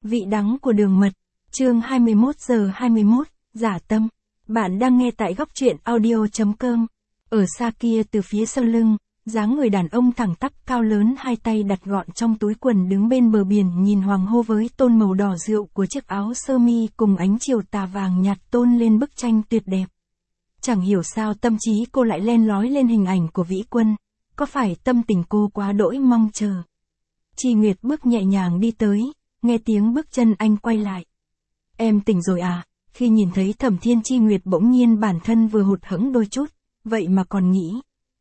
Vị đắng của đường mật, chương 21:21, giả tâm. Bạn đang nghe tại góc truyện audio.com. Ở xa kia từ phía sau lưng, dáng người đàn ông thẳng tắp cao lớn, hai tay đặt gọn trong túi quần, đứng bên bờ biển nhìn hoàng hô với tôn màu đỏ rượu của chiếc áo sơ mi cùng ánh chiều tà vàng nhạt tôn lên bức tranh tuyệt đẹp. Chẳng hiểu sao tâm trí cô lại len lói lên hình ảnh của Vĩ Quân, có phải tâm tình cô quá đỗi mong chờ. Chi Nguyệt bước nhẹ nhàng đi tới, nghe tiếng bước chân anh quay lại. Em tỉnh rồi à? Khi nhìn thấy Thẩm Thiên, Chi Nguyệt bỗng nhiên bản thân vừa hụt hẫng đôi chút, vậy mà còn nghĩ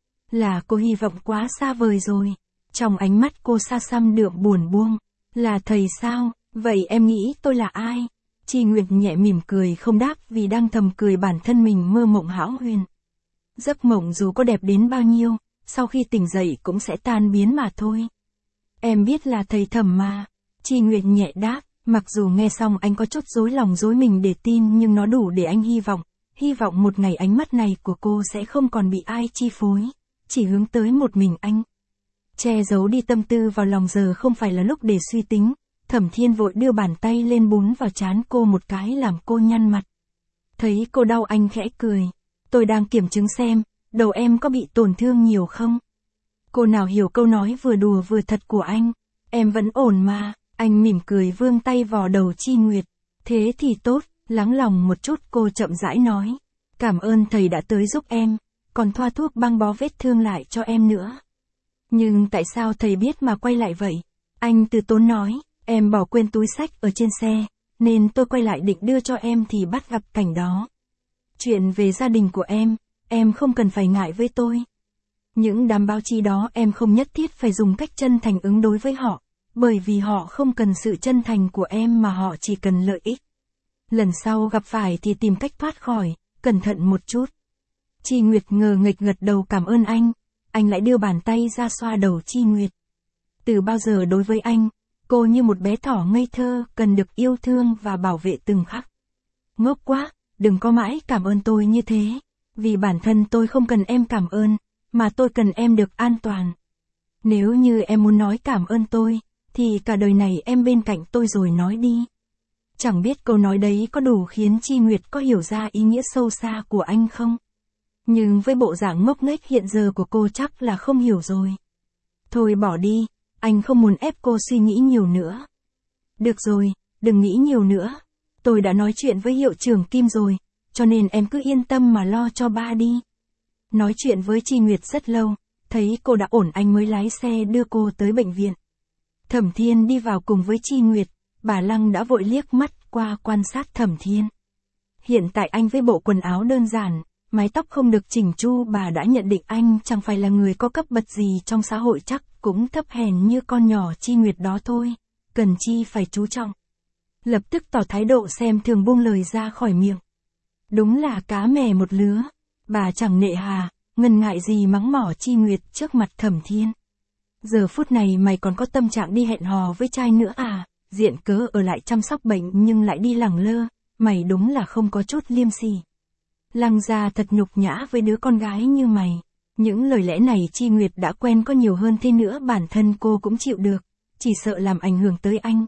là cô hy vọng quá xa vời rồi. Trong ánh mắt cô xa xăm đượm buồn buông. Là thầy sao? Vậy em nghĩ tôi là ai? Chi Nguyệt nhẹ mỉm cười không đáp, vì đang thầm cười bản thân mình mơ mộng hão huyền. Giấc mộng dù có đẹp đến bao nhiêu, sau khi tỉnh dậy cũng sẽ tan biến mà thôi. Em biết là thầy Thẩm mà. Chi Nguyệt nhẹ đáp, mặc dù nghe xong anh có chút rối lòng rối mình để tin, nhưng nó đủ để anh hy vọng một ngày ánh mắt này của cô sẽ không còn bị ai chi phối, chỉ hướng tới một mình anh. Che giấu đi tâm tư vào lòng, giờ không phải là lúc để suy tính. Thẩm Thiên vội đưa bàn tay lên búng vào trán cô một cái làm cô nhăn mặt. Thấy cô đau anh khẽ cười. Tôi đang kiểm chứng xem, đầu em có bị tổn thương nhiều không? Cô nào hiểu câu nói vừa đùa vừa thật của anh. Em vẫn ổn mà. Anh mỉm cười vươn tay vò đầu Chi Nguyệt. Thế thì tốt, lắng lòng một chút, cô chậm rãi nói. Cảm ơn thầy đã tới giúp em, còn thoa thuốc băng bó vết thương lại cho em nữa. Nhưng tại sao thầy biết mà quay lại vậy? Anh từ tốn nói, em bỏ quên túi xách ở trên xe, nên tôi quay lại định đưa cho em thì bắt gặp cảnh đó. Chuyện về gia đình của em không cần phải ngại với tôi. Những đám báo chí đó em không nhất thiết phải dùng cách chân thành ứng đối với họ, bởi vì họ không cần sự chân thành của em mà họ chỉ cần lợi ích. Lần sau gặp phải thì tìm cách thoát khỏi, cẩn thận một chút. Chi Nguyệt ngờ nghệch gật đầu cảm ơn anh lại đưa bàn tay ra xoa đầu Chi Nguyệt. Từ bao giờ đối với anh, cô như một bé thỏ ngây thơ, cần được yêu thương và bảo vệ từng khắc. Ngốc quá, đừng có mãi cảm ơn tôi như thế, vì bản thân tôi không cần em cảm ơn, mà tôi cần em được an toàn. Nếu như em muốn nói cảm ơn tôi, thì cả đời này em bên cạnh tôi rồi nói đi. Chẳng biết câu nói đấy có đủ khiến Chi Nguyệt có hiểu ra ý nghĩa sâu xa của anh không? Nhưng với bộ dạng ngốc nghếch hiện giờ của cô chắc là không hiểu rồi. Thôi bỏ đi, anh không muốn ép cô suy nghĩ nhiều nữa. Được rồi, đừng nghĩ nhiều nữa. Tôi đã nói chuyện với hiệu trưởng Kim rồi, cho nên em cứ yên tâm mà lo cho ba đi. Nói chuyện với Chi Nguyệt rất lâu, thấy cô đã ổn anh mới lái xe đưa cô tới bệnh viện. Thẩm Thiên đi vào cùng với Chi Nguyệt, bà Lăng đã vội liếc mắt qua quan sát Thẩm Thiên. Hiện tại anh với bộ quần áo đơn giản, mái tóc không được chỉnh chu, bà đã nhận định anh chẳng phải là người có cấp bậc gì trong xã hội, chắc cũng thấp hèn như con nhỏ Chi Nguyệt đó thôi, cần chi phải chú trọng. Lập tức tỏ thái độ xem thường, buông lời ra khỏi miệng. Đúng là cá mè một lứa, bà chẳng nệ hà, ngần ngại gì mắng mỏ Chi Nguyệt trước mặt Thẩm Thiên. Giờ phút này mày còn có tâm trạng đi hẹn hò với trai nữa à? Diện cớ ở lại chăm sóc bệnh nhưng lại đi lẳng lơ, mày đúng là không có chút liêm sỉ. Lăng gia thật nhục nhã với đứa con gái như mày. Những lời lẽ này Chi Nguyệt đã quen, có nhiều hơn thế nữa bản thân cô cũng chịu được, chỉ sợ làm ảnh hưởng tới anh.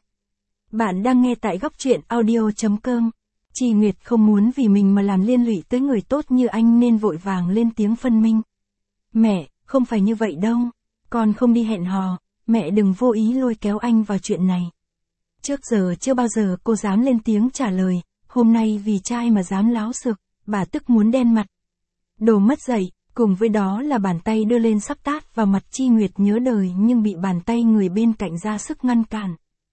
Bạn đang nghe tại góc truyện audio.com. Chi Nguyệt không muốn vì mình mà làm liên lụy tới người tốt như anh nên vội vàng lên tiếng phân minh. Mẹ, không phải như vậy đâu. Con không đi hẹn hò, mẹ đừng vô ý lôi kéo anh vào chuyện này. Trước giờ chưa bao giờ cô dám lên tiếng trả lời, hôm nay vì trai mà dám láo xược, bà tức muốn đen mặt. Đồ mất dạy, cùng với đó là bàn tay đưa lên sắp tát vào mặt Chi Nguyệt nhớ đời, nhưng bị bàn tay người bên cạnh ra sức ngăn cản.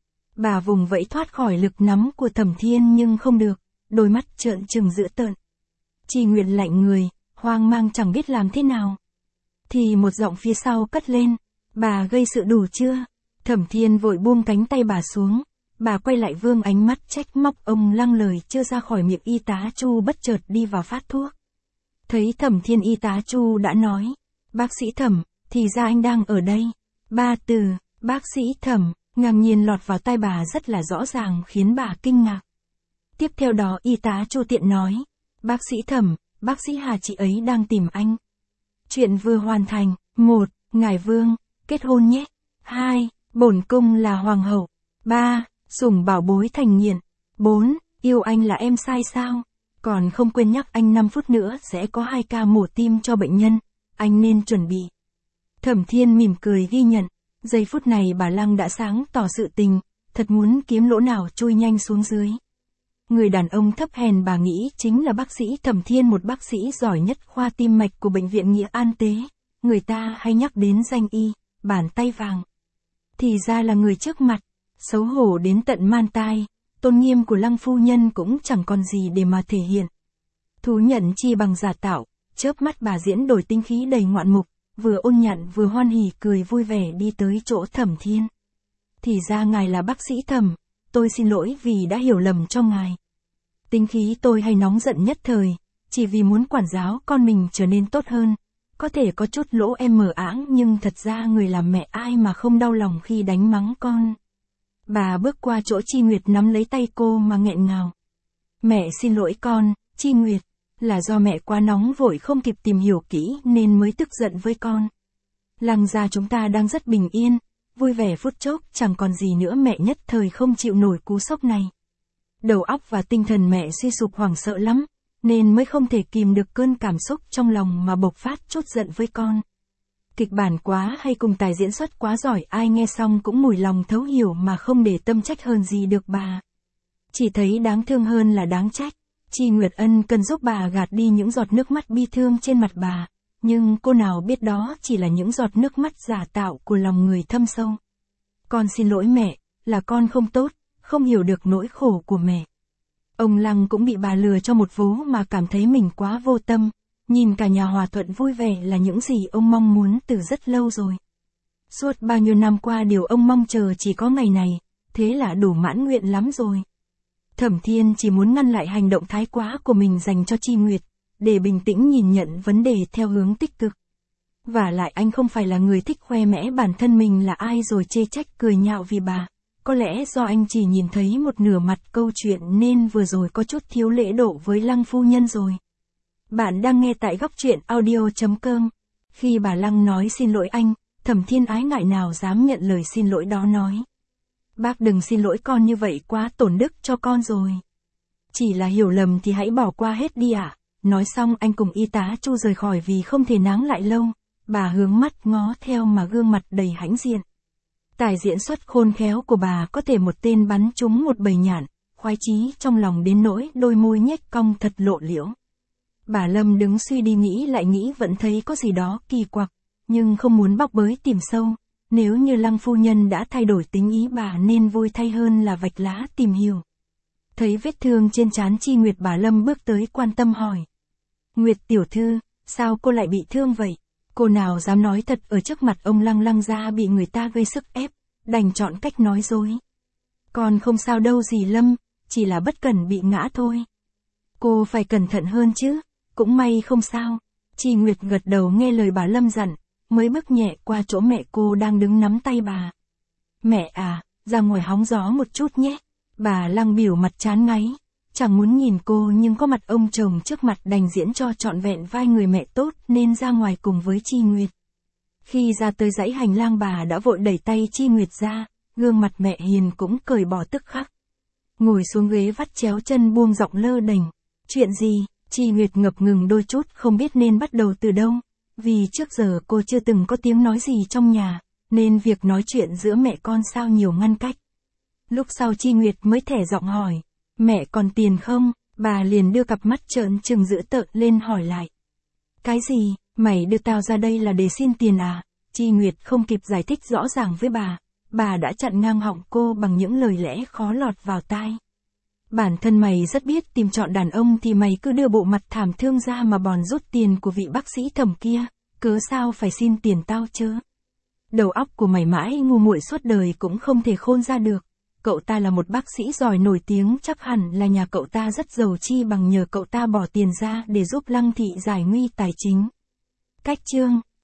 Bà vùng vẫy thoát khỏi lực nắm của Thẩm Thiên nhưng không được, đôi mắt trợn trừng dữ tợn. Chi Nguyệt lạnh người, hoang mang chẳng biết làm thế nào. Thì một giọng phía sau cất lên, bà gây sự đủ chưa? Thẩm Thiên vội buông cánh tay bà xuống, bà quay lại vương ánh mắt trách móc ông Lăng, lời chưa ra khỏi miệng y tá Chu bất chợt đi vào phát thuốc. Thấy Thẩm Thiên, y tá Chu đã nói, bác sĩ Thẩm, thì ra anh đang ở đây. Ba từ, bác sĩ Thẩm, ngang nhiên lọt vào tai bà rất là rõ ràng khiến bà kinh ngạc. Tiếp theo đó y tá Chu tiện nói, bác sĩ Thẩm, bác sĩ Hà chị ấy đang tìm anh. Chuyện vừa hoàn thành. 1. Ngài Vương, kết hôn nhé. 2. Bổn cung là hoàng hậu. 3. Sủng bảo bối thành nghiện. 4. Yêu anh là em sai sao? Còn không quên nhắc anh 5 phút nữa sẽ có 2 ca mổ tim cho bệnh nhân, anh nên chuẩn bị. Thẩm Thiên mỉm cười ghi nhận, giây phút này bà Lăng đã sáng tỏ sự tình, thật muốn kiếm lỗ nào chui nhanh xuống dưới. Người đàn ông thấp hèn bà nghĩ chính là bác sĩ Thẩm Thiên, một bác sĩ giỏi nhất khoa tim mạch của bệnh viện Nghĩa An Tế, người ta hay nhắc đến danh y, bàn tay vàng. Thì ra là người trước mặt, xấu hổ đến tận man tai, tôn nghiêm của Lăng phu nhân cũng chẳng còn gì để mà thể hiện. Thú nhận chi bằng giả tạo, chớp mắt bà diễn đổi tinh khí đầy ngoạn mục, vừa ôn nhặn vừa hoan hỉ cười vui vẻ đi tới chỗ Thẩm Thiên. Thì ra ngài là bác sĩ Thẩm, tôi xin lỗi vì đã hiểu lầm cho ngài. Tính khí tôi hay nóng giận nhất thời, chỉ vì muốn quản giáo con mình trở nên tốt hơn, có thể có chút lỗ em mờ áng nhưng thật ra người làm mẹ ai mà không đau lòng khi đánh mắng con. Bà bước qua chỗ Chi Nguyệt nắm lấy tay cô mà nghẹn ngào. Mẹ xin lỗi con, Chi Nguyệt, là do mẹ quá nóng vội không kịp tìm hiểu kỹ nên mới tức giận với con. Lăng gia chúng ta đang rất bình yên, vui vẻ phút chốc chẳng còn gì nữa, mẹ nhất thời không chịu nổi cú sốc này. Đầu óc và tinh thần mẹ suy sụp hoảng sợ lắm, nên mới không thể kìm được cơn cảm xúc trong lòng mà bộc phát trút giận với con. Kịch bản quá hay cùng tài diễn xuất quá giỏi, ai nghe xong cũng mùi lòng thấu hiểu mà không để tâm trách hơn gì được bà. Chỉ thấy đáng thương hơn là đáng trách. Chi Nguyệt Ân cần giúp bà gạt đi những giọt nước mắt bi thương trên mặt bà, nhưng cô nào biết đó chỉ là những giọt nước mắt giả tạo của lòng người thâm sâu. Con xin lỗi mẹ, là con không tốt, không hiểu được nỗi khổ của mẹ. Ông Lăng cũng bị bà lừa cho một vố mà cảm thấy mình quá vô tâm, nhìn cả nhà hòa thuận vui vẻ là những gì ông mong muốn từ rất lâu rồi. Suốt bao nhiêu năm qua điều ông mong chờ chỉ có ngày này, thế là đủ mãn nguyện lắm rồi. Thẩm Thiên chỉ muốn ngăn lại hành động thái quá của mình dành cho Chi Nguyệt, để bình tĩnh nhìn nhận vấn đề theo hướng tích cực. Vả lại anh không phải là người thích khoe mẽ bản thân mình là ai rồi chê trách cười nhạo vì bà. Có lẽ do anh chỉ nhìn thấy một nửa mặt câu chuyện nên vừa rồi có chút thiếu lễ độ với Lăng phu nhân rồi. Bạn đang nghe tại góc truyện audio.com. Khi bà Lăng nói xin lỗi anh, Thẩm Thiên ái ngại nào dám nhận lời xin lỗi đó, nói. Bác đừng xin lỗi con như vậy, quá tổn đức cho con rồi. Chỉ là hiểu lầm thì hãy bỏ qua hết đi ạ. Nói xong anh cùng y tá Chu rời khỏi vì không thể náng lại lâu. Bà hướng mắt ngó theo mà gương mặt đầy hãnh diện. Tài diễn xuất khôn khéo của bà có thể một tên bắn trúng một bầy nhạn, khoái chí trong lòng đến nỗi đôi môi nhếch cong thật lộ liễu. Bà Lâm đứng suy đi nghĩ lại nghĩ vẫn thấy có gì đó kỳ quặc, nhưng không muốn bóc bới tìm sâu. Nếu như Lăng phu nhân đã thay đổi tính ý bà nên vui thay hơn là vạch lá tìm hiểu. Thấy vết thương trên trán Chi Nguyệt, bà Lâm bước tới quan tâm hỏi. Nguyệt tiểu thư, sao cô lại bị thương vậy? Cô nào dám nói thật ở trước mặt ông Lăng. Lăng gia bị người ta gây sức ép, đành chọn cách nói dối. Con không sao đâu dì Lâm, chỉ là bất cẩn bị ngã thôi. Cô phải cẩn thận hơn chứ, cũng may không sao. Chi Nguyệt gật đầu nghe lời bà Lâm dặn, mới bước nhẹ qua chỗ mẹ cô đang đứng nắm tay bà. Mẹ à, ra ngoài hóng gió một chút nhé. Bà Lăng biểu mặt chán ngấy, chẳng muốn nhìn cô nhưng có mặt ông chồng trước mặt đành diễn cho trọn vẹn vai người mẹ tốt nên ra ngoài cùng với Chi Nguyệt. Khi ra tới dãy hành lang bà đã vội đẩy tay Chi Nguyệt ra, gương mặt mẹ hiền cũng cởi bỏ tức khắc. Ngồi xuống ghế vắt chéo chân buông giọng lơ đễnh. Chuyện gì? Chi Nguyệt ngập ngừng đôi chút không biết nên bắt đầu từ đâu. Vì trước giờ cô chưa từng có tiếng nói gì trong nhà, nên việc nói chuyện giữa mẹ con sao nhiều ngăn cách. Lúc sau Chi Nguyệt mới thẻ giọng hỏi, mẹ còn tiền không? Bà liền đưa cặp mắt trợn trừng dữ tợn lên hỏi lại. Cái gì, mày đưa tao ra đây là để xin tiền à? Chi Nguyệt không kịp giải thích rõ ràng với bà đã chặn ngang họng cô bằng những lời lẽ khó lọt vào tai. Bản thân mày rất biết tìm chọn đàn ông thì mày cứ đưa bộ mặt thảm thương ra mà bòn rút tiền của vị bác sĩ Thẩm kia, cớ sao phải xin tiền tao chứ? Đầu óc của mày mãi ngu muội suốt đời cũng không thể khôn ra được. Cậu ta là một bác sĩ giỏi nổi tiếng, chắc hẳn là nhà cậu ta rất giàu chi bằng nhờ cậu ta bỏ tiền ra để giúp Lăng thị giải nguy tài chính. Cách chương